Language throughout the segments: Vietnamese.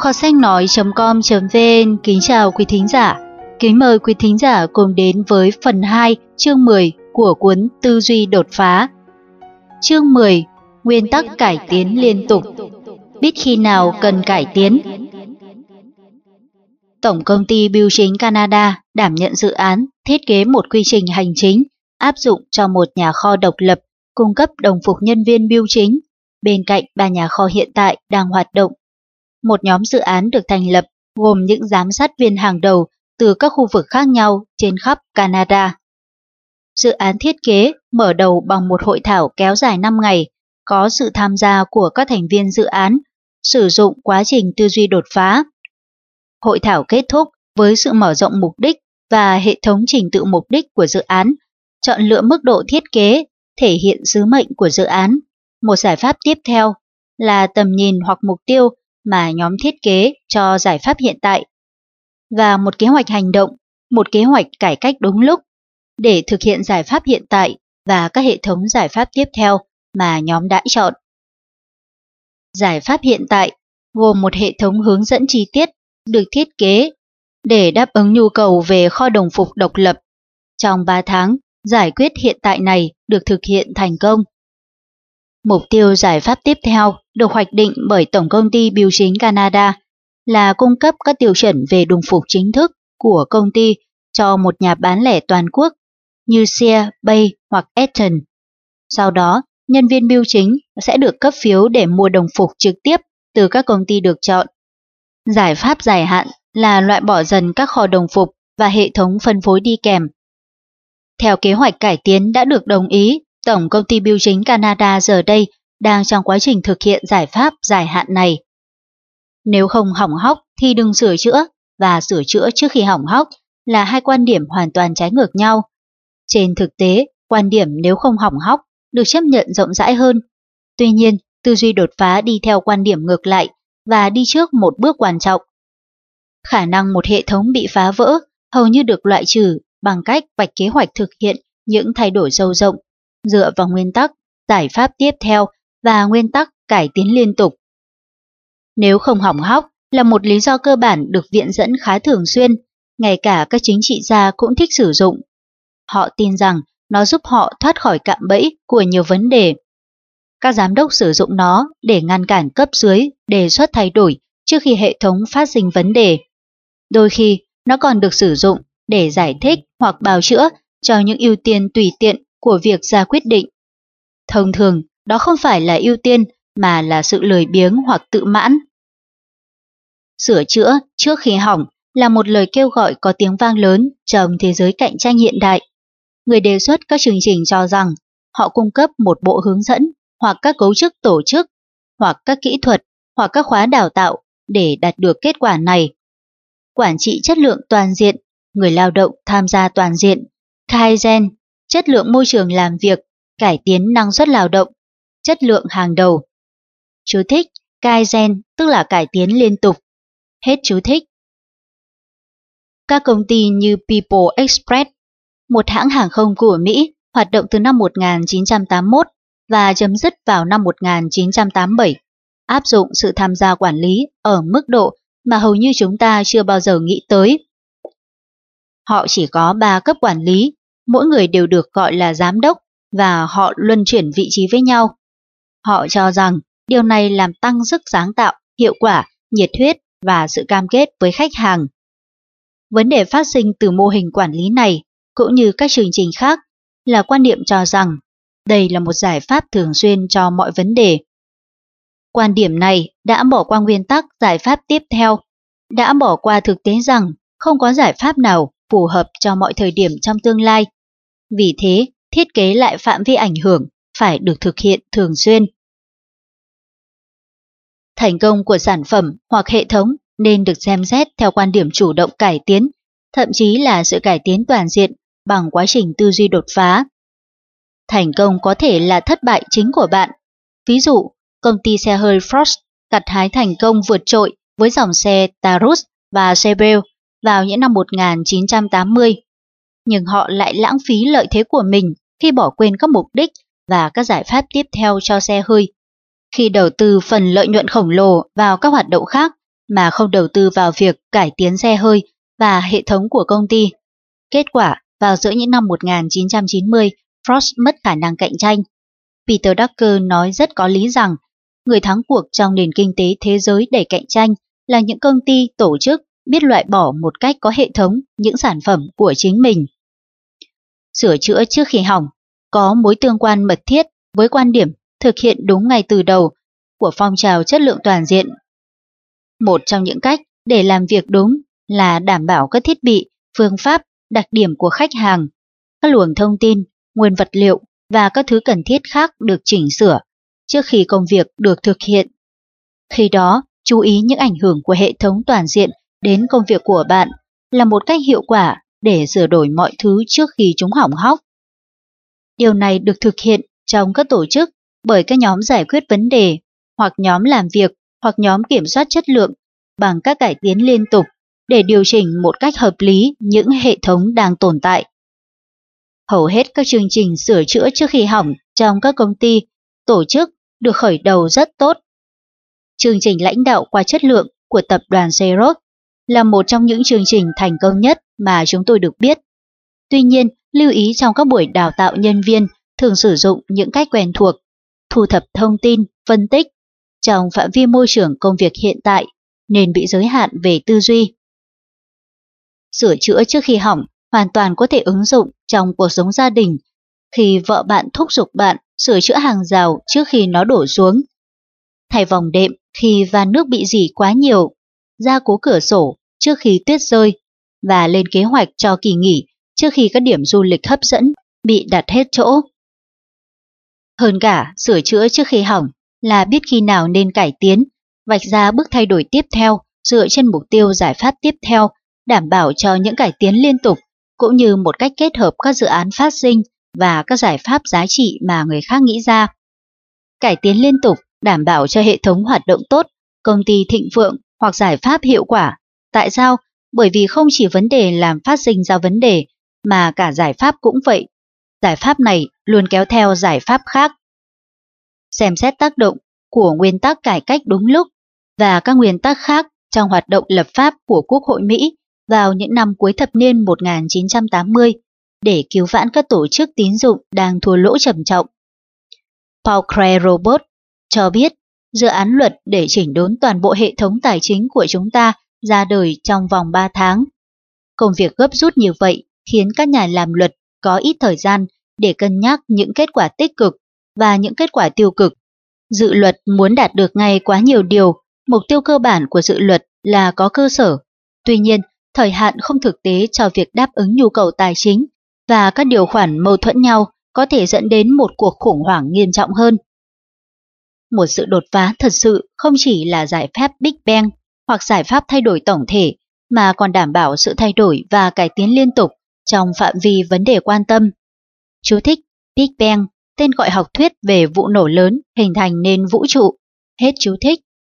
Kho sách nói.com.vn kính chào quý thính giả. Kính mời quý thính giả cùng đến với phần 2, chương 10 của cuốn Tư duy đột phá. Chương 10. Nguyên tắc cải tiến liên tục. Biết khi nào cần cải tiến. Tổng công ty Bưu chính Canada đảm nhận dự án thiết kế một quy trình hành chính áp dụng cho một nhà kho độc lập cung cấp đồng phục nhân viên bưu chính bên cạnh 3 nhà kho hiện tại đang hoạt động. Một nhóm dự án được thành lập gồm những giám sát viên hàng đầu từ các khu vực khác nhau trên khắp Canada. Dự án thiết kế mở đầu bằng một hội thảo kéo dài 5 ngày, có sự tham gia của các thành viên dự án, sử dụng quá trình tư duy đột phá. Hội thảo kết thúc với sự mở rộng mục đích và hệ thống trình tự mục đích của dự án, chọn lựa mức độ thiết kế, thể hiện sứ mệnh của dự án. Một giải pháp tiếp theo là tầm nhìn hoặc mục tiêu mà nhóm thiết kế cho giải pháp hiện tại, và một kế hoạch hành động, một kế hoạch cải cách đúng lúc để thực hiện giải pháp hiện tại và các hệ thống giải pháp tiếp theo mà nhóm đã chọn. Giải pháp hiện tại gồm một hệ thống hướng dẫn chi tiết được thiết kế để đáp ứng nhu cầu về kho đồng phục độc lập. Trong 3 tháng, giải quyết hiện tại này được thực hiện thành công. Mục tiêu giải pháp tiếp theo được hoạch định bởi Tổng công ty Bưu chính Canada là cung cấp các tiêu chuẩn về đồng phục chính thức của công ty cho một nhà bán lẻ toàn quốc như Sears, Bay hoặc Eaton. Sau đó, nhân viên bưu chính sẽ được cấp phiếu để mua đồng phục trực tiếp từ các công ty được chọn. Giải pháp dài hạn là loại bỏ dần các kho đồng phục và hệ thống phân phối đi kèm. Theo kế hoạch cải tiến đã được đồng ý, Tổng công ty Bưu chính Canada giờ đây đang trong quá trình thực hiện giải pháp dài hạn này. Nếu không hỏng hóc thì đừng sửa chữa, và sửa chữa trước khi hỏng hóc là hai quan điểm hoàn toàn trái ngược nhau. Trên thực tế, quan điểm nếu không hỏng hóc được chấp nhận rộng rãi hơn. Tuy nhiên, tư duy đột phá đi theo quan điểm ngược lại và đi trước một bước quan trọng. Khả năng một hệ thống bị phá vỡ hầu như được loại trừ bằng cách vạch kế hoạch thực hiện những thay đổi sâu rộng dựa vào nguyên tắc giải pháp tiếp theo và nguyên tắc cải tiến liên tục. Nếu không hỏng hóc là một lý do cơ bản được viện dẫn khá thường xuyên, ngay cả các chính trị gia cũng thích sử dụng. Họ tin rằng nó giúp họ thoát khỏi cạm bẫy của nhiều vấn đề. Các giám đốc sử dụng nó để ngăn cản cấp dưới đề xuất thay đổi trước khi hệ thống phát sinh vấn đề. Đôi khi, nó còn được sử dụng để giải thích hoặc bào chữa cho những ưu tiên tùy tiện của việc ra quyết định. Thông thường, đó không phải là ưu tiên mà là sự lười biếng hoặc tự mãn. Sửa chữa trước khi hỏng là một lời kêu gọi có tiếng vang lớn trong thế giới cạnh tranh hiện đại. Người đề xuất các chương trình cho rằng họ cung cấp một bộ hướng dẫn hoặc các cấu trúc tổ chức hoặc các kỹ thuật hoặc các khóa đào tạo để đạt được kết quả này. Quản trị chất lượng toàn diện, người lao động tham gia toàn diện, Kaizen, chất lượng môi trường làm việc, cải tiến năng suất lao động, chất lượng hàng đầu. Chú thích, Kaizen tức là cải tiến liên tục. Hết chú thích. Các công ty như People Express, một hãng hàng không của Mỹ, hoạt động từ năm 1981 và chấm dứt vào năm 1987, áp dụng sự tham gia quản lý ở mức độ mà hầu như chúng ta chưa bao giờ nghĩ tới. Họ chỉ có 3 cấp quản lý, mỗi người đều được gọi là giám đốc và họ luân chuyển vị trí với nhau. Họ cho rằng điều này làm tăng sức sáng tạo, hiệu quả, nhiệt huyết và sự cam kết với khách hàng. Vấn đề phát sinh từ mô hình quản lý này, cũng như các chương trình khác, là quan niệm cho rằng đây là một giải pháp thường xuyên cho mọi vấn đề. Quan điểm này đã bỏ qua nguyên tắc giải pháp tiếp theo, đã bỏ qua thực tế rằng không có giải pháp nào phù hợp cho mọi thời điểm trong tương lai. Vì thế, thiết kế lại phạm vi ảnh hưởng phải được thực hiện thường xuyên. Thành công của sản phẩm hoặc hệ thống nên được xem xét theo quan điểm chủ động cải tiến, thậm chí là sự cải tiến toàn diện bằng quá trình tư duy đột phá. Thành công có thể là thất bại chính của bạn. Ví dụ, công ty xe hơi Ford gặt hái thành công vượt trội với dòng xe Taurus và Chevelle vào những năm 1980. Nhưng họ lại lãng phí lợi thế của mình khi bỏ quên các mục đích và các giải pháp tiếp theo cho xe hơi. Khi đầu tư phần lợi nhuận khổng lồ vào các hoạt động khác mà không đầu tư vào việc cải tiến xe hơi và hệ thống của công ty. Kết quả, vào giữa những năm 1990, Ford mất khả năng cạnh tranh. Peter Drucker nói rất có lý rằng, người thắng cuộc trong nền kinh tế thế giới đầy cạnh tranh là những công ty, tổ chức biết loại bỏ một cách có hệ thống những sản phẩm của chính mình. Sửa chữa trước khi hỏng có mối tương quan mật thiết với quan điểm thực hiện đúng ngay từ đầu của phong trào chất lượng toàn diện. Một trong những cách để làm việc đúng là đảm bảo các thiết bị, phương pháp, đặc điểm của khách hàng, các luồng thông tin, nguyên vật liệu và các thứ cần thiết khác được chỉnh sửa trước khi công việc được thực hiện. Khi đó, chú ý những ảnh hưởng của hệ thống toàn diện đến công việc của bạn là một cách hiệu quả để sửa đổi mọi thứ trước khi chúng hỏng hóc. Điều này được thực hiện trong các tổ chức bởi các nhóm giải quyết vấn đề, hoặc nhóm làm việc, hoặc nhóm kiểm soát chất lượng bằng các cải tiến liên tục để điều chỉnh một cách hợp lý những hệ thống đang tồn tại. Hầu hết các chương trình sửa chữa trước khi hỏng trong các công ty, tổ chức được khởi đầu rất tốt. Chương trình lãnh đạo qua chất lượng của tập đoàn Xerox là một trong những chương trình thành công nhất mà chúng tôi được biết. Tuy nhiên, lưu ý trong các buổi đào tạo nhân viên thường sử dụng những cách quen thuộc, thu thập thông tin, phân tích trong phạm vi môi trường công việc hiện tại nên bị giới hạn về tư duy. Sửa chữa trước khi hỏng hoàn toàn có thể ứng dụng trong cuộc sống gia đình, khi vợ bạn thúc giục bạn sửa chữa hàng rào trước khi nó đổ xuống, thay vòng đệm khi van nước bị rỉ quá nhiều, gia cố cửa sổ trước khi tuyết rơi và lên kế hoạch cho kỳ nghỉ trước khi các điểm du lịch hấp dẫn bị đặt hết chỗ. Hơn cả, sửa chữa trước khi hỏng là biết khi nào nên cải tiến, vạch ra bước thay đổi tiếp theo dựa trên mục tiêu giải pháp tiếp theo, đảm bảo cho những cải tiến liên tục, cũng như một cách kết hợp các dự án phát sinh và các giải pháp giá trị mà người khác nghĩ ra. Cải tiến liên tục đảm bảo cho hệ thống hoạt động tốt, công ty thịnh vượng hoặc giải pháp hiệu quả. Tại sao? Bởi vì không chỉ vấn đề làm phát sinh ra vấn đề, mà cả giải pháp cũng vậy. Giải pháp này luôn kéo theo giải pháp khác. Xem xét tác động của nguyên tắc cải cách đúng lúc và các nguyên tắc khác trong hoạt động lập pháp của Quốc hội Mỹ vào những năm cuối thập niên 1980 để cứu vãn các tổ chức tín dụng đang thua lỗ trầm trọng. Paul Cray Robert cho biết dự án luật để chỉnh đốn toàn bộ hệ thống tài chính của chúng ta ra đời trong vòng 3 tháng. Công việc gấp rút như vậy khiến các nhà làm luật có ít thời gian để cân nhắc những kết quả tích cực và những kết quả tiêu cực. Dự luật muốn đạt được ngay quá nhiều điều, mục tiêu cơ bản của dự luật là có cơ sở. Tuy nhiên, thời hạn không thực tế cho việc đáp ứng nhu cầu tài chính và các điều khoản mâu thuẫn nhau có thể dẫn đến một cuộc khủng hoảng nghiêm trọng hơn. Một sự đột phá thật sự không chỉ là giải pháp Big Bang hoặc giải pháp thay đổi tổng thể, mà còn đảm bảo sự thay đổi và cải tiến liên tục trong phạm vi vấn đề quan tâm. Chú thích: Big Bang, tên gọi học thuyết về vụ nổ lớn hình thành nên vũ trụ. Hết chú thích.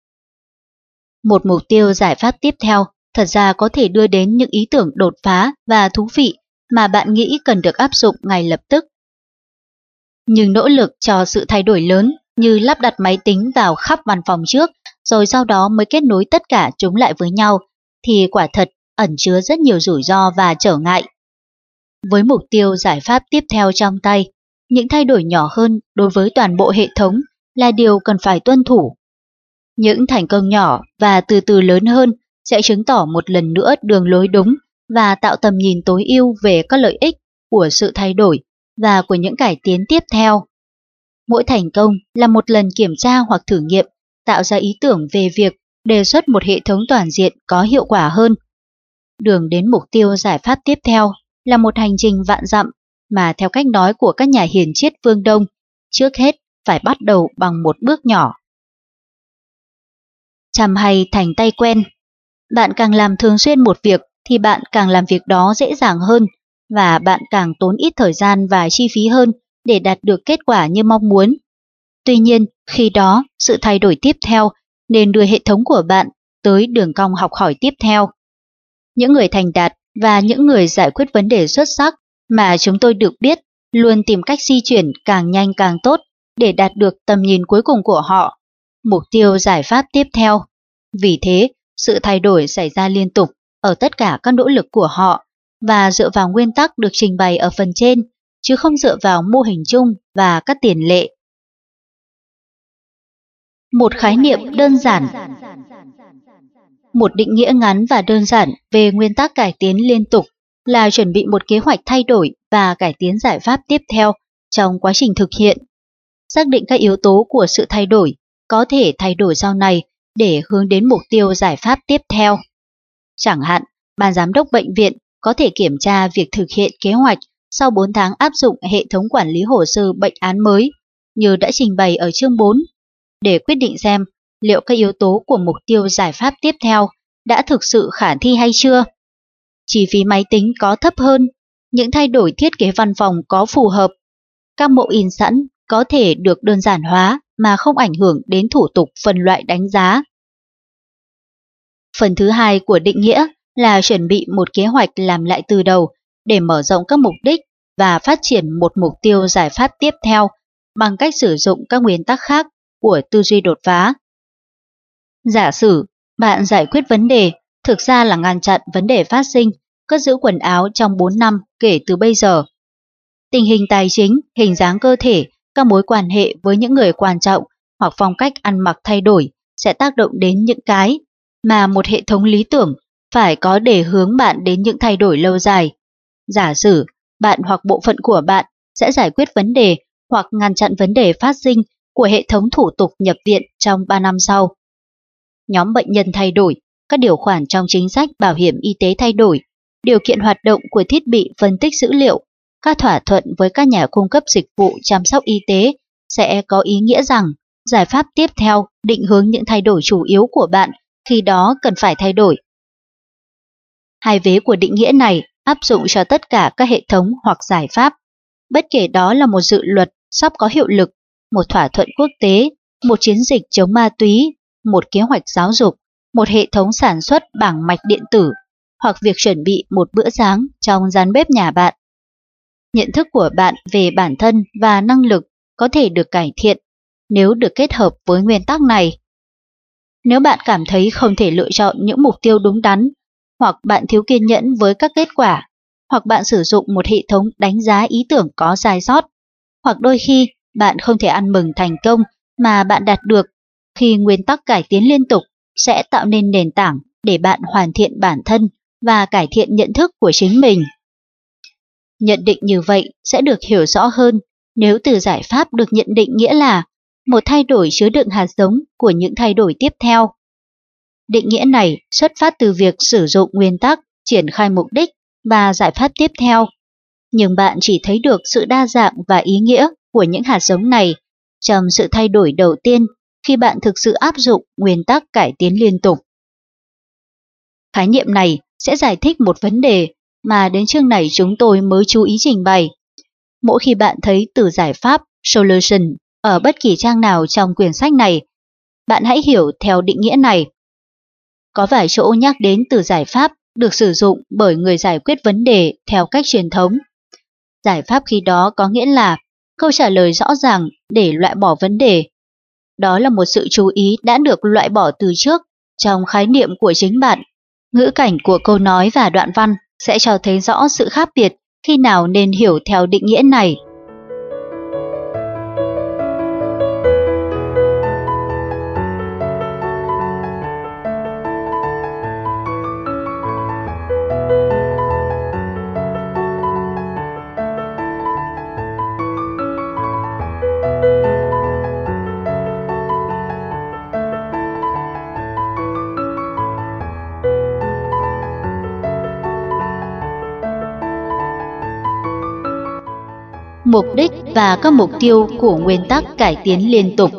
Một mục tiêu giải pháp tiếp theo thật ra có thể đưa đến những ý tưởng đột phá và thú vị mà bạn nghĩ cần được áp dụng ngay lập tức. Nhưng nỗ lực cho sự thay đổi lớn như lắp đặt máy tính vào khắp văn phòng trước, rồi sau đó mới kết nối tất cả chúng lại với nhau, thì quả thật ẩn chứa rất nhiều rủi ro và trở ngại. Với mục tiêu giải pháp tiếp theo trong tay, những thay đổi nhỏ hơn đối với toàn bộ hệ thống là điều cần phải tuân thủ. Những thành công nhỏ và từ từ lớn hơn sẽ chứng tỏ một lần nữa đường lối đúng và tạo tầm nhìn tối ưu về các lợi ích của sự thay đổi và của những cải tiến tiếp theo. Mỗi thành công là một lần kiểm tra hoặc thử nghiệm, tạo ra ý tưởng về việc đề xuất một hệ thống toàn diện có hiệu quả hơn. Đường đến mục tiêu giải pháp tiếp theo là một hành trình vạn dặm mà theo cách nói của các nhà hiền triết phương Đông, trước hết phải bắt đầu bằng một bước nhỏ. Chăm hay thành tay quen. Bạn càng làm thường xuyên một việc thì bạn càng làm việc đó dễ dàng hơn và bạn càng tốn ít thời gian và chi phí hơn để đạt được kết quả như mong muốn. Tuy nhiên, khi đó, sự thay đổi tiếp theo nên đưa hệ thống của bạn tới đường cong học hỏi tiếp theo. Những người thành đạt và những người giải quyết vấn đề xuất sắc mà chúng tôi được biết luôn tìm cách di chuyển càng nhanh càng tốt để đạt được tầm nhìn cuối cùng của họ, mục tiêu giải pháp tiếp theo. Vì thế, sự thay đổi xảy ra liên tục ở tất cả các nỗ lực của họ và dựa vào nguyên tắc được trình bày ở phần trên, chứ không dựa vào mô hình chung và các tiền lệ. Một khái niệm đơn giản. Một định nghĩa ngắn và đơn giản về nguyên tắc cải tiến liên tục là chuẩn bị một kế hoạch thay đổi và cải tiến giải pháp tiếp theo trong quá trình thực hiện. Xác định các yếu tố của sự thay đổi, có thể thay đổi sau này để hướng đến mục tiêu giải pháp tiếp theo. Chẳng hạn, ban giám đốc bệnh viện có thể kiểm tra việc thực hiện kế hoạch sau 4 tháng áp dụng hệ thống quản lý hồ sơ bệnh án mới, như đã trình bày ở chương 4, để quyết định xem liệu các yếu tố của mục tiêu giải pháp tiếp theo đã thực sự khả thi hay chưa. Chi phí máy tính có thấp hơn, những thay đổi thiết kế văn phòng có phù hợp, các mẫu in sẵn có thể được đơn giản hóa mà không ảnh hưởng đến thủ tục phân loại đánh giá. Phần thứ hai của định nghĩa là chuẩn bị một kế hoạch làm lại từ đầu để mở rộng các mục đích và phát triển một mục tiêu giải pháp tiếp theo bằng cách sử dụng các nguyên tắc khác của tư duy đột phá. Giả sử bạn giải quyết vấn đề thực ra là ngăn chặn vấn đề phát sinh, cất giữ quần áo trong 4 năm kể từ bây giờ. Tình hình tài chính, hình dáng cơ thể, các mối quan hệ với những người quan trọng hoặc phong cách ăn mặc thay đổi sẽ tác động đến những cái mà một hệ thống lý tưởng phải có để hướng bạn đến những thay đổi lâu dài. Giả sử bạn hoặc bộ phận của bạn sẽ giải quyết vấn đề hoặc ngăn chặn vấn đề phát sinh của hệ thống thủ tục nhập viện trong 3 năm sau. Nhóm bệnh nhân thay đổi, các điều khoản trong chính sách bảo hiểm y tế thay đổi, điều kiện hoạt động của thiết bị phân tích dữ liệu, các thỏa thuận với các nhà cung cấp dịch vụ chăm sóc y tế sẽ có ý nghĩa rằng giải pháp tiếp theo định hướng những thay đổi chủ yếu của bạn khi đó cần phải thay đổi. Hai vế của định nghĩa này áp dụng cho tất cả các hệ thống hoặc giải pháp, bất kể đó là một dự luật sắp có hiệu lực, một thỏa thuận quốc tế, một chiến dịch chống ma túy, một kế hoạch giáo dục, một hệ thống sản xuất bảng mạch điện tử, hoặc việc chuẩn bị một bữa sáng trong gian bếp nhà bạn. Nhận thức của bạn về bản thân và năng lực có thể được cải thiện nếu được kết hợp với nguyên tắc này. Nếu bạn cảm thấy không thể lựa chọn những mục tiêu đúng đắn, hoặc bạn thiếu kiên nhẫn với các kết quả, hoặc bạn sử dụng một hệ thống đánh giá ý tưởng có sai sót, hoặc đôi khi bạn không thể ăn mừng thành công mà bạn đạt được, khi nguyên tắc cải tiến liên tục sẽ tạo nên nền tảng để bạn hoàn thiện bản thân và cải thiện nhận thức của chính mình. Nhận định như vậy sẽ được hiểu rõ hơn nếu từ giải pháp được nhận định nghĩa là một thay đổi chứa đựng hạt giống của những thay đổi tiếp theo. Định nghĩa này xuất phát từ việc sử dụng nguyên tắc, triển khai mục đích và giải pháp tiếp theo. Nhưng bạn chỉ thấy được sự đa dạng và ý nghĩa của những hạt giống này trong sự thay đổi đầu tiên khi bạn thực sự áp dụng nguyên tắc cải tiến liên tục. Khái niệm này sẽ giải thích một vấn đề mà đến chương này chúng tôi mới chú ý trình bày. Mỗi khi bạn thấy từ giải pháp solution ở bất kỳ trang nào trong quyển sách này, bạn hãy hiểu theo định nghĩa này. Có vài chỗ nhắc đến từ giải pháp được sử dụng bởi người giải quyết vấn đề theo cách truyền thống. Giải pháp khi đó có nghĩa là câu trả lời rõ ràng để loại bỏ vấn đề. Đó là một sự chú ý đã được loại bỏ từ trước trong khái niệm của chính bạn. Ngữ cảnh của câu nói và đoạn văn sẽ cho thấy rõ sự khác biệt khi nào nên hiểu theo định nghĩa này. Mục đích và các mục tiêu của nguyên tắc cải tiến liên tục.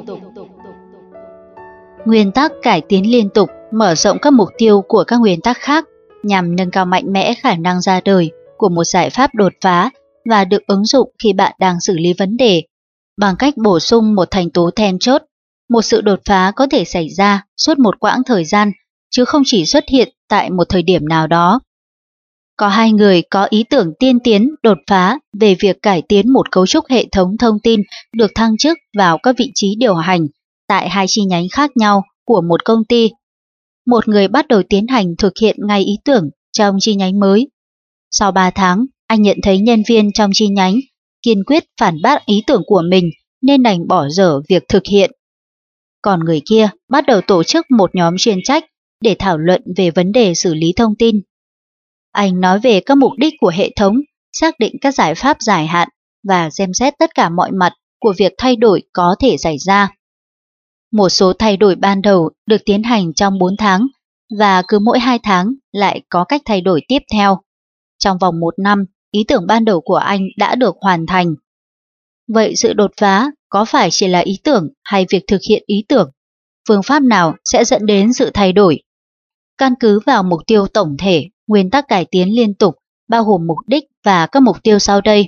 Nguyên tắc cải tiến liên tục mở rộng các mục tiêu của các nguyên tắc khác nhằm nâng cao mạnh mẽ khả năng ra đời của một giải pháp đột phá và được ứng dụng khi bạn đang xử lý vấn đề. Bằng cách bổ sung một thành tố then chốt, một sự đột phá có thể xảy ra suốt một quãng thời gian, chứ không chỉ xuất hiện tại một thời điểm nào đó. Có hai người có ý tưởng tiên tiến đột phá về việc cải tiến một cấu trúc hệ thống thông tin được thăng chức vào các vị trí điều hành tại hai chi nhánh khác nhau của một công ty. một người bắt đầu tiến hành thực hiện ngay ý tưởng trong chi nhánh mới. Sau 3 tháng, anh nhận thấy nhân viên trong chi nhánh kiên quyết phản bác ý tưởng của mình nên đành bỏ dở việc thực hiện. Còn người kia bắt đầu tổ chức một nhóm chuyên trách để thảo luận về vấn đề xử lý thông tin. Anh nói về các mục đích của hệ thống, xác định các giải pháp dài hạn và xem xét tất cả mọi mặt của việc thay đổi có thể xảy ra. Một số thay đổi ban đầu được tiến hành trong 4 tháng và cứ mỗi 2 tháng lại có cách thay đổi tiếp theo. Trong vòng 1 năm, ý tưởng ban đầu của anh đã được hoàn thành. Vậy sự đột phá có phải chỉ là ý tưởng hay việc thực hiện ý tưởng? Phương pháp nào sẽ dẫn đến sự thay đổi? Căn cứ vào mục tiêu tổng thể, nguyên tắc cải tiến liên tục bao gồm mục đích và các mục tiêu sau đây.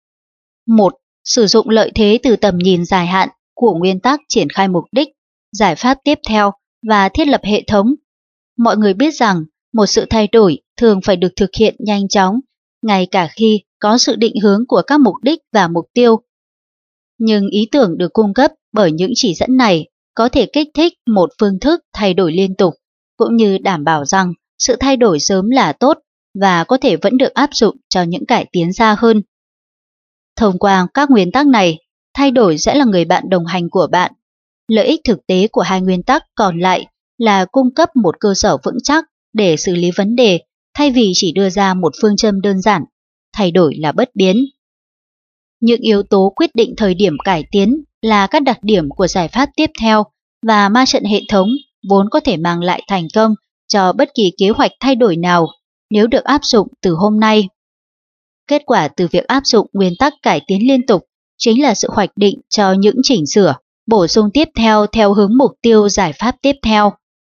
1. Sử dụng lợi thế từ tầm nhìn dài hạn của nguyên tắc triển khai mục đích, giải pháp tiếp theo và thiết lập hệ thống. Mọi người biết rằng một sự thay đổi thường phải được thực hiện nhanh chóng, ngay cả khi có sự định hướng của các mục đích và mục tiêu. Nhưng ý tưởng được cung cấp bởi những chỉ dẫn này có thể kích thích một phương thức thay đổi liên tục, cũng như đảm bảo rằng sự thay đổi sớm là tốt và có thể vẫn được áp dụng cho những cải tiến xa hơn. Thông qua các nguyên tắc này, thay đổi sẽ là người bạn đồng hành của bạn. Lợi ích thực tế của hai nguyên tắc còn lại là cung cấp một cơ sở vững chắc để xử lý vấn đề thay vì chỉ đưa ra một phương châm đơn giản, thay đổi là bất biến. Những yếu tố quyết định thời điểm cải tiến là các đặc điểm của giải pháp tiếp theo và ma trận hệ thống vốn có thể mang lại thành công cho bất kỳ kế hoạch thay đổi nào nếu được áp dụng từ hôm nay. Kết quả từ việc áp dụng nguyên tắc cải tiến liên tục chính là sự hoạch định cho những chỉnh sửa, bổ sung tiếp theo hướng mục tiêu giải pháp tiếp theo.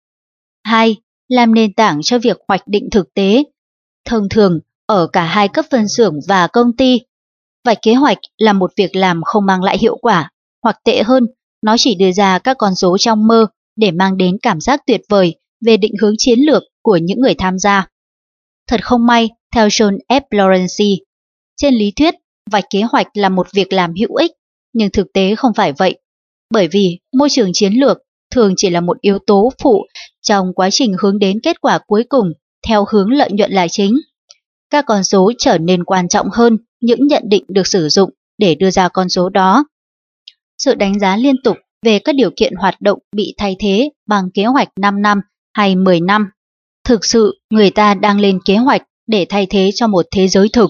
2. Làm nền tảng cho việc hoạch định thực tế. Thông thường, ở cả hai cấp phân xưởng và công ty, vạch kế hoạch là một việc làm không mang lại hiệu quả, hoặc tệ hơn, nó chỉ đưa ra các con số trong mơ để mang đến cảm giác tuyệt vời về định hướng chiến lược của những người tham gia. Thật không may, theo John F. Lawrence, trên lý thuyết, vạch kế hoạch là một việc làm hữu ích, nhưng thực tế không phải vậy, bởi vì môi trường chiến lược thường chỉ là một yếu tố phụ trong quá trình hướng đến kết quả cuối cùng theo hướng lợi nhuận là chính. Các con số trở nên quan trọng hơn những nhận định được sử dụng để đưa ra con số đó. Sự đánh giá liên tục về các điều kiện hoạt động bị thay thế bằng kế hoạch 5 năm hay 10 năm. Thực sự, người ta đang lên kế hoạch để thay thế cho một thế giới thực.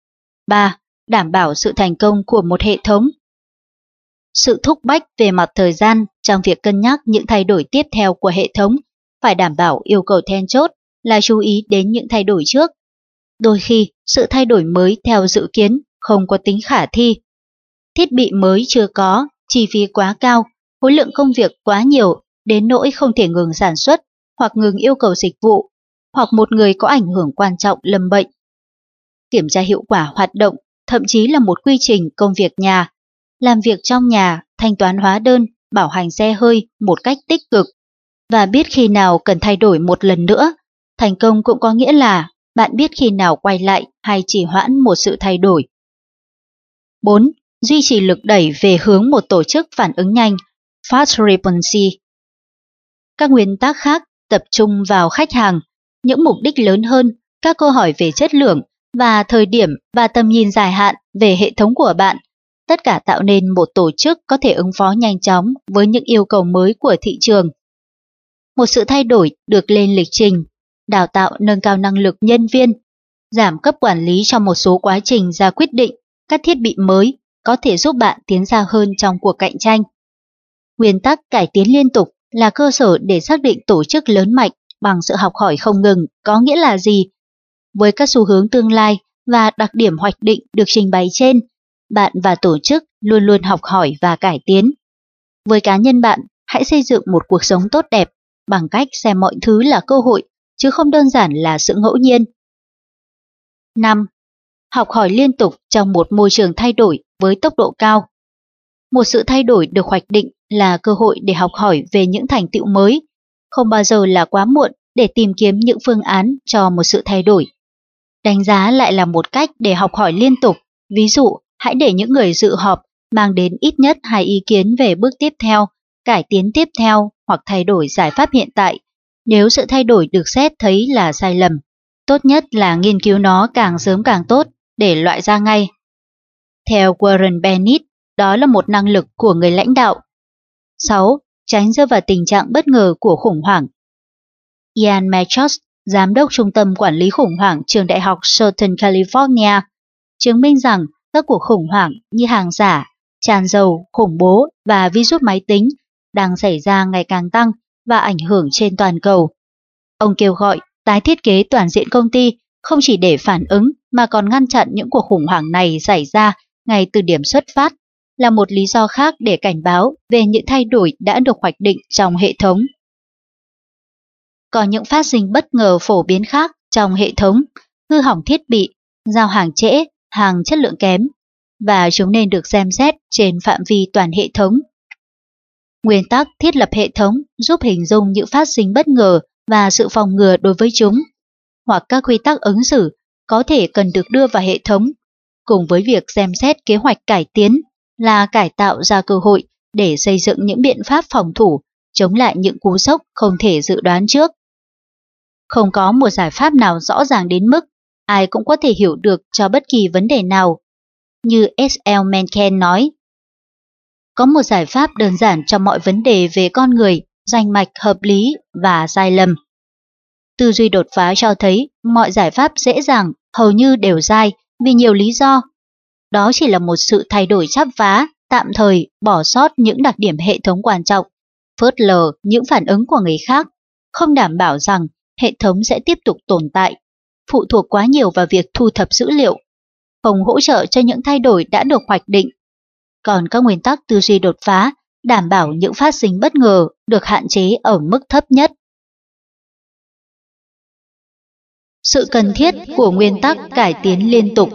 3. Đảm bảo sự thành công của một hệ thống. Sự thúc bách về mặt thời gian trong việc cân nhắc những thay đổi tiếp theo của hệ thống phải đảm bảo yêu cầu then chốt là chú ý đến những thay đổi trước. Đôi khi, sự thay đổi mới theo dự kiến không có tính khả thi. Thiết bị mới chưa có, chi phí quá cao, khối lượng công việc quá nhiều đến nỗi không thể ngừng sản xuất hoặc ngừng yêu cầu dịch vụ, hoặc một người có ảnh hưởng quan trọng lâm bệnh. Kiểm tra hiệu quả hoạt động, thậm chí là một quy trình công việc nhà, làm việc trong nhà, thanh toán hóa đơn, bảo hành xe hơi một cách tích cực, và biết khi nào cần thay đổi một lần nữa. Thành công cũng có nghĩa là bạn biết khi nào quay lại hay trì hoãn một sự thay đổi. 4. Duy trì lực đẩy về hướng một tổ chức phản ứng nhanh, fast response. Các nguyên tắc khác tập trung vào khách hàng, những mục đích lớn hơn, các câu hỏi về chất lượng và thời điểm và tầm nhìn dài hạn về hệ thống của bạn. Tất cả tạo nên một tổ chức có thể ứng phó nhanh chóng với những yêu cầu mới của thị trường. Một sự thay đổi được lên lịch trình, đào tạo nâng cao năng lực nhân viên, giảm cấp quản lý trong một số quá trình ra quyết định, các thiết bị mới có thể giúp bạn tiến xa hơn trong cuộc cạnh tranh. Nguyên tắc cải tiến liên tục là cơ sở để xác định tổ chức lớn mạnh bằng sự học hỏi không ngừng có nghĩa là gì. Với các xu hướng tương lai và đặc điểm hoạch định được trình bày trên, bạn và tổ chức luôn luôn học hỏi và cải tiến. Với cá nhân bạn, hãy xây dựng một cuộc sống tốt đẹp bằng cách xem mọi thứ là cơ hội, chứ không đơn giản là sự ngẫu nhiên. 5. Học hỏi liên tục trong một môi trường thay đổi với tốc độ cao. Một sự thay đổi được hoạch định là cơ hội để học hỏi về những thành tựu mới. Không bao giờ là quá muộn để tìm kiếm những phương án cho một sự thay đổi. Đánh giá lại là một cách để học hỏi liên tục. Ví dụ, hãy để những người dự họp mang đến ít nhất 2 ý kiến về bước tiếp theo, cải tiến tiếp theo hoặc thay đổi giải pháp hiện tại. Nếu sự thay đổi được xét thấy là sai lầm, tốt nhất là nghiên cứu nó càng sớm càng tốt để loại ra ngay. Theo Warren Bennis, đó là một năng lực của người lãnh đạo. 6. Tránh rơi vào tình trạng bất ngờ của khủng hoảng. Ian Machos, giám đốc trung tâm quản lý khủng hoảng trường đại học Southern California, chứng minh rằng các cuộc khủng hoảng như hàng giả, tràn dầu, khủng bố và virus máy tính đang xảy ra ngày càng tăng và ảnh hưởng trên toàn cầu. Ông kêu gọi tái thiết kế toàn diện công ty không chỉ để phản ứng mà còn ngăn chặn những cuộc khủng hoảng này xảy ra ngay từ điểm xuất phát, là một lý do khác để cảnh báo về những thay đổi đã được hoạch định trong hệ thống. Có những phát sinh bất ngờ phổ biến khác trong hệ thống, hư hỏng thiết bị, giao hàng trễ, hàng chất lượng kém, và chúng nên được xem xét trên phạm vi toàn hệ thống. Nguyên tắc thiết lập hệ thống giúp hình dung những phát sinh bất ngờ và sự phòng ngừa đối với chúng, hoặc các quy tắc ứng xử có thể cần được đưa vào hệ thống, cùng với việc xem xét kế hoạch cải tiến là cải tạo ra cơ hội để xây dựng những biện pháp phòng thủ chống lại những cú sốc không thể dự đoán trước. Không có một giải pháp nào rõ ràng đến mức ai cũng có thể hiểu được cho bất kỳ vấn đề nào. Như S.L. Mencken nói, có một giải pháp đơn giản cho mọi vấn đề về con người, rành mạch, hợp lý và sai lầm. Tư duy đột phá cho thấy mọi giải pháp dễ dàng hầu như đều sai vì nhiều lý do. Đó chỉ là một sự thay đổi chắp vá, tạm thời bỏ sót những đặc điểm hệ thống quan trọng, phớt lờ những phản ứng của người khác, không đảm bảo rằng hệ thống sẽ tiếp tục tồn tại, phụ thuộc quá nhiều vào việc thu thập dữ liệu, không hỗ trợ cho những thay đổi đã được hoạch định. Còn các nguyên tắc tư duy đột phá đảm bảo những phát sinh bất ngờ được hạn chế ở mức thấp nhất. Sự cần thiết của nguyên tắc cải tiến liên tục.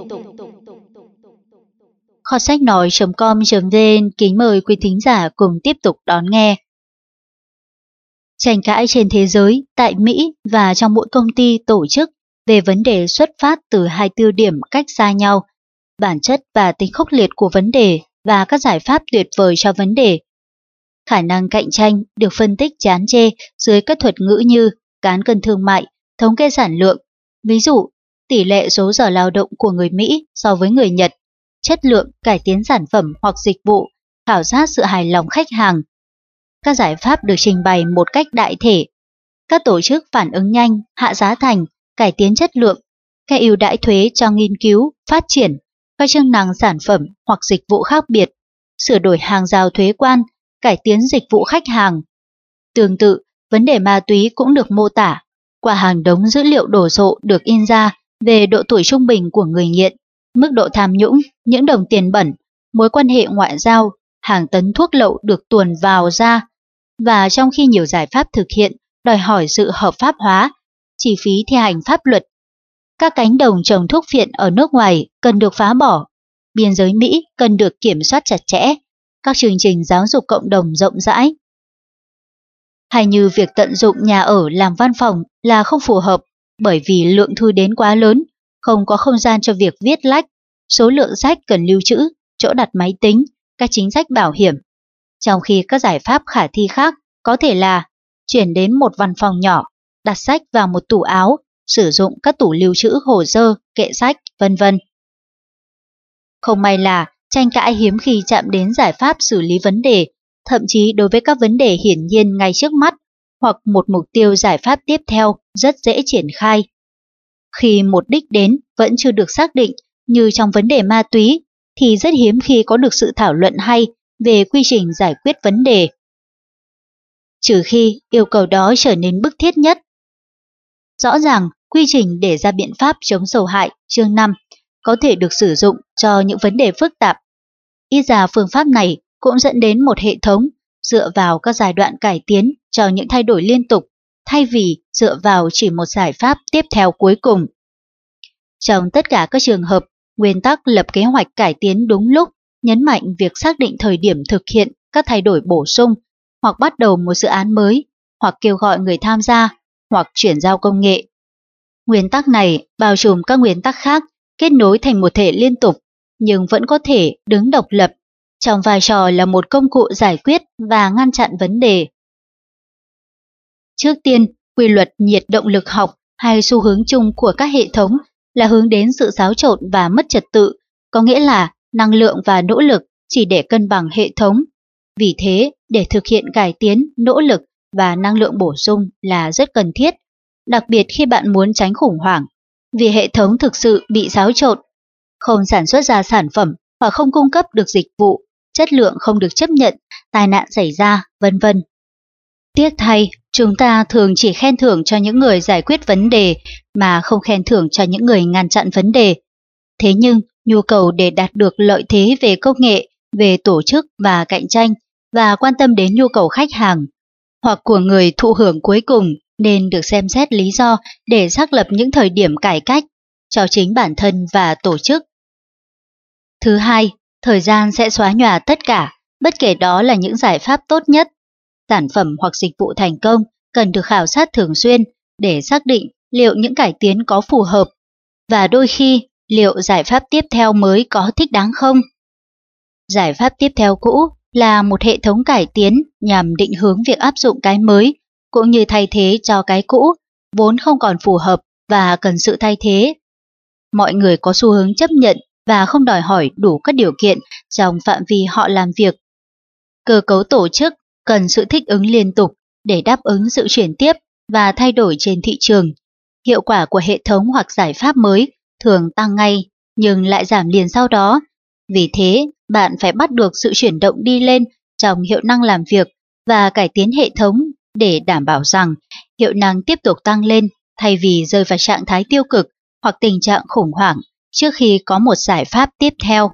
Kho sách nói.com.vn kính mời quý thính giả cùng tiếp tục đón nghe. Tranh cãi trên thế giới, tại Mỹ và trong mỗi công ty tổ chức về vấn đề xuất phát từ hai tiêu điểm cách xa nhau, bản chất và tính khốc liệt của vấn đề và các giải pháp tuyệt vời cho vấn đề. Khả năng cạnh tranh được phân tích chán chê dưới các thuật ngữ như cán cân thương mại, thống kê sản lượng, ví dụ tỷ lệ số giờ lao động của người Mỹ so với người Nhật, chất lượng cải tiến sản phẩm hoặc dịch vụ, khảo sát sự hài lòng khách hàng. Các giải pháp được trình bày một cách đại thể. Các tổ chức phản ứng nhanh, hạ giá thành, cải tiến chất lượng, các ưu đãi thuế cho nghiên cứu, phát triển, các chức năng sản phẩm hoặc dịch vụ khác biệt, sửa đổi hàng rào thuế quan, cải tiến dịch vụ khách hàng. Tương tự, vấn đề ma túy cũng được mô tả qua hàng đống dữ liệu đổ sộ được in ra về độ tuổi trung bình của người nghiện, mức độ tham nhũng, những đồng tiền bẩn, mối quan hệ ngoại giao, hàng tấn thuốc lậu được tuồn vào ra. Và trong khi nhiều giải pháp thực hiện đòi hỏi sự hợp pháp hóa, chi phí thi hành pháp luật, các cánh đồng trồng thuốc phiện ở nước ngoài cần được phá bỏ, biên giới Mỹ cần được kiểm soát chặt chẽ, các chương trình giáo dục cộng đồng rộng rãi. Hay như việc tận dụng nhà ở làm văn phòng là không phù hợp bởi vì lượng thư đến quá lớn, không có không gian cho việc viết lách, số lượng sách cần lưu trữ, chỗ đặt máy tính, các chính sách bảo hiểm. Trong khi các giải pháp khả thi khác có thể là chuyển đến một văn phòng nhỏ, đặt sách vào một tủ áo, sử dụng các tủ lưu trữ hồ sơ, kệ sách, vân vân. Không may là tranh cãi hiếm khi chạm đến giải pháp xử lý vấn đề, thậm chí đối với các vấn đề hiển nhiên ngay trước mắt, hoặc một mục tiêu giải pháp tiếp theo rất dễ triển khai. Khi một đích đến vẫn chưa được xác định, như trong vấn đề ma túy, thì rất hiếm khi có được sự thảo luận hay về quy trình giải quyết vấn đề. Trừ khi yêu cầu đó trở nên bức thiết nhất. Rõ ràng, quy trình để ra biện pháp chống xấu hại chương 5 có thể được sử dụng cho những vấn đề phức tạp. Ít ra phương pháp này cũng dẫn đến một hệ thống dựa vào các giai đoạn cải tiến cho những thay đổi liên tục, thay vì dựa vào chỉ một giải pháp tiếp theo cuối cùng. Trong tất cả các trường hợp, nguyên tắc lập kế hoạch cải tiến đúng lúc nhấn mạnh việc xác định thời điểm thực hiện các thay đổi bổ sung, hoặc bắt đầu một dự án mới, hoặc kêu gọi người tham gia, hoặc chuyển giao công nghệ. Nguyên tắc này bao trùm các nguyên tắc khác, kết nối thành một thể liên tục, nhưng vẫn có thể đứng độc lập, trong vai trò là một công cụ giải quyết và ngăn chặn vấn đề. Trước tiên, Quy luật nhiệt động lực học hay xu hướng chung của các hệ thống là hướng đến sự xáo trộn và mất trật tự, có nghĩa là năng lượng và nỗ lực chỉ để cân bằng hệ thống. Vì thế, để thực hiện cải tiến, nỗ lực và năng lượng bổ sung là rất cần thiết, đặc biệt khi bạn muốn tránh khủng hoảng, vì hệ thống thực sự bị xáo trộn, không sản xuất ra sản phẩm hoặc không cung cấp được dịch vụ, chất lượng không được chấp nhận, tai nạn xảy ra, vân vân. Tiếc thay, chúng ta thường chỉ khen thưởng cho những người giải quyết vấn đề mà không khen thưởng cho những người ngăn chặn vấn đề. Thế nhưng, nhu cầu để đạt được lợi thế về công nghệ, về tổ chức và cạnh tranh và quan tâm đến nhu cầu khách hàng hoặc của người thụ hưởng cuối cùng nên được xem xét lý do để xác lập những thời điểm cải cách cho chính bản thân và tổ chức. Thứ hai, thời gian sẽ xóa nhòa tất cả, bất kể đó là những giải pháp tốt nhất. Sản phẩm hoặc dịch vụ thành công cần được khảo sát thường xuyên để xác định liệu những cải tiến có phù hợp và đôi khi liệu giải pháp tiếp theo mới có thích đáng không. Giải pháp tiếp theo cũ là một hệ thống cải tiến nhằm định hướng việc áp dụng cái mới cũng như thay thế cho cái cũ vốn không còn phù hợp và cần sự thay thế. Mọi người có xu hướng chấp nhận và không đòi hỏi đủ các điều kiện trong phạm vi họ làm việc. Cơ cấu tổ chức cần sự thích ứng liên tục để đáp ứng sự chuyển tiếp và thay đổi trên thị trường. Hiệu quả của hệ thống hoặc giải pháp mới thường tăng ngay nhưng lại giảm liền sau đó. Vì thế, bạn phải bắt được sự chuyển động đi lên trong hiệu năng làm việc và cải tiến hệ thống để đảm bảo rằng hiệu năng tiếp tục tăng lên thay vì rơi vào trạng thái tiêu cực hoặc tình trạng khủng hoảng trước khi có một giải pháp tiếp theo.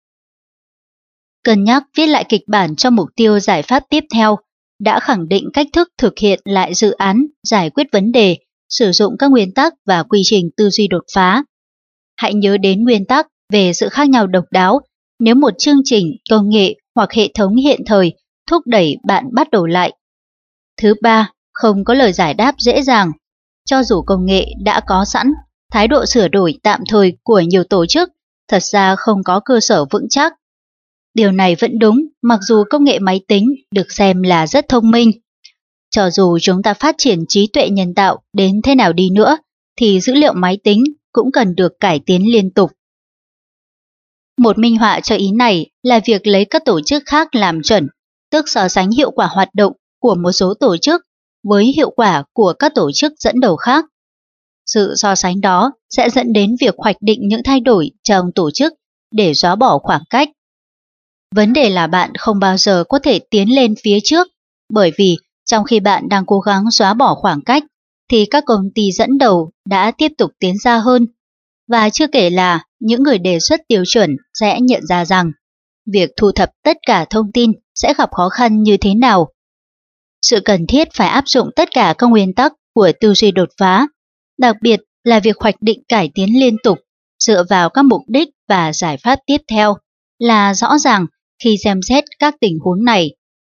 Cân nhắc viết lại kịch bản cho mục tiêu giải pháp tiếp theo đã khẳng định cách thức thực hiện lại dự án, giải quyết vấn đề, sử dụng các nguyên tắc và quy trình tư duy đột phá. Hãy nhớ đến nguyên tắc về sự khác nhau độc đáo nếu một chương trình, công nghệ hoặc hệ thống hiện thời thúc đẩy bạn bắt đầu lại. Thứ ba, không có lời giải đáp dễ dàng. Cho dù công nghệ đã có sẵn, thái độ sửa đổi tạm thời của nhiều tổ chức thật ra không có cơ sở vững chắc. Điều này vẫn đúng mặc dù công nghệ máy tính được xem là rất thông minh. Cho dù chúng ta phát triển trí tuệ nhân tạo đến thế nào đi nữa, thì dữ liệu máy tính cũng cần được cải tiến liên tục. Một minh họa cho ý này là việc lấy các tổ chức khác làm chuẩn, tức so sánh hiệu quả hoạt động của một số tổ chức với hiệu quả của các tổ chức dẫn đầu khác. Sự so sánh đó sẽ dẫn đến việc hoạch định những thay đổi trong tổ chức để xóa bỏ khoảng cách. Vấn đề là bạn không bao giờ có thể tiến lên phía trước, bởi vì trong khi bạn đang cố gắng xóa bỏ khoảng cách, thì các công ty dẫn đầu đã tiếp tục tiến xa hơn. Và chưa kể là những người đề xuất tiêu chuẩn sẽ nhận ra rằng việc thu thập tất cả thông tin sẽ gặp khó khăn như thế nào. Sự cần thiết phải áp dụng tất cả các nguyên tắc của tư duy đột phá, đặc biệt là việc hoạch định cải tiến liên tục dựa vào các mục đích và giải pháp tiếp theo là rõ ràng khi xem xét các tình huống này.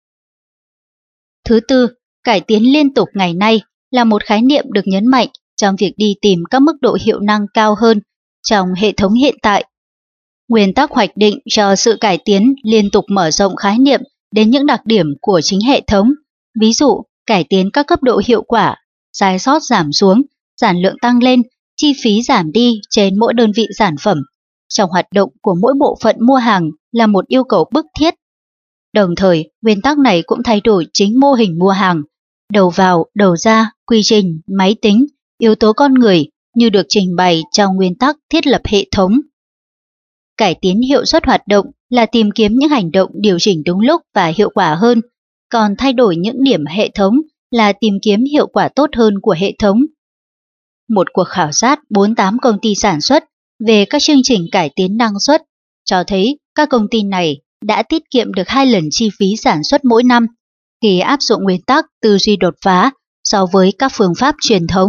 Thứ tư, cải tiến liên tục ngày nay là một khái niệm được nhấn mạnh trong việc đi tìm các mức độ hiệu năng cao hơn trong hệ thống hiện tại. Nguyên tắc hoạch định cho sự cải tiến liên tục mở rộng khái niệm đến những đặc điểm của chính hệ thống, ví dụ cải tiến các cấp độ hiệu quả, sai sót giảm xuống, sản lượng tăng lên, chi phí giảm đi trên mỗi đơn vị sản phẩm. Trong hoạt động của mỗi bộ phận mua hàng là một yêu cầu bức thiết. Đồng thời, nguyên tắc này cũng thay đổi chính mô hình mua hàng, đầu vào, đầu ra, quy trình, máy tính, yếu tố con người như được trình bày trong nguyên tắc thiết lập hệ thống. Cải tiến hiệu suất hoạt động là tìm kiếm những hành động điều chỉnh đúng lúc và hiệu quả hơn, còn thay đổi những điểm hệ thống là tìm kiếm hiệu quả tốt hơn của hệ thống. Một cuộc khảo sát 48 công ty sản xuất về các chương trình cải tiến năng suất cho thấy các công ty này đã tiết kiệm được 2 lần chi phí sản xuất mỗi năm khi áp dụng nguyên tắc tư duy đột phá so với các phương pháp truyền thống.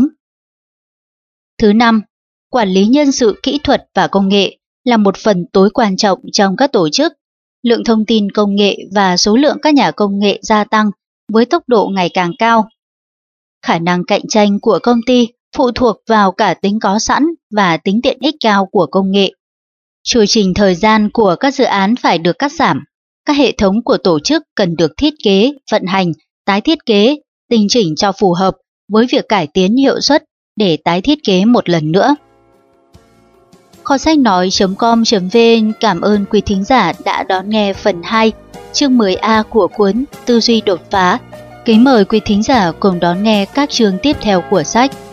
Thứ năm, quản lý nhân sự kỹ thuật và công nghệ là một phần tối quan trọng trong các tổ chức. Lượng thông tin công nghệ và số lượng các nhà công nghệ gia tăng với tốc độ ngày càng cao. Khả năng cạnh tranh của công ty phụ thuộc vào cả tính có sẵn và tính tiện ích cao của công nghệ. Chu trình thời gian của các dự án phải được cắt giảm. Các hệ thống của tổ chức cần được thiết kế, vận hành, tái thiết kế, tinh chỉnh cho phù hợp với việc cải tiến hiệu suất để tái thiết kế một lần nữa. Kho sách nói.com.vn cảm ơn quý thính giả đã đón nghe phần 2, chương 10A của cuốn Tư duy đột phá. Kính mời quý thính giả cùng đón nghe các chương tiếp theo của sách.